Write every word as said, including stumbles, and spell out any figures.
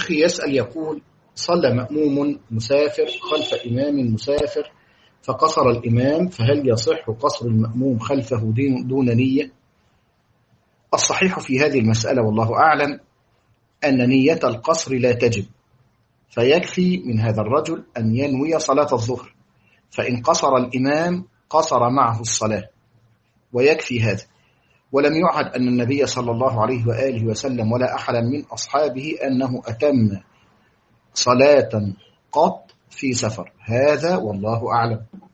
أخي يسأل يقول: صلى مأموم مسافر خلف إمام مسافر فقصر الإمام، فهل يصح قصر المأموم خلفه دون نية؟ الصحيح في هذه المسألة والله أعلم أن نية القصر لا تجب، فيكفي من هذا الرجل أن ينوي صلاة الظهر، فإن قصر الإمام قصر معه الصلاة ويكفي هذا. ولم يعهد أن النبي صلى الله عليه وآله وسلم ولا أحد من أصحابه أنه أتم صلاة قط في سفر، هذا والله أعلم.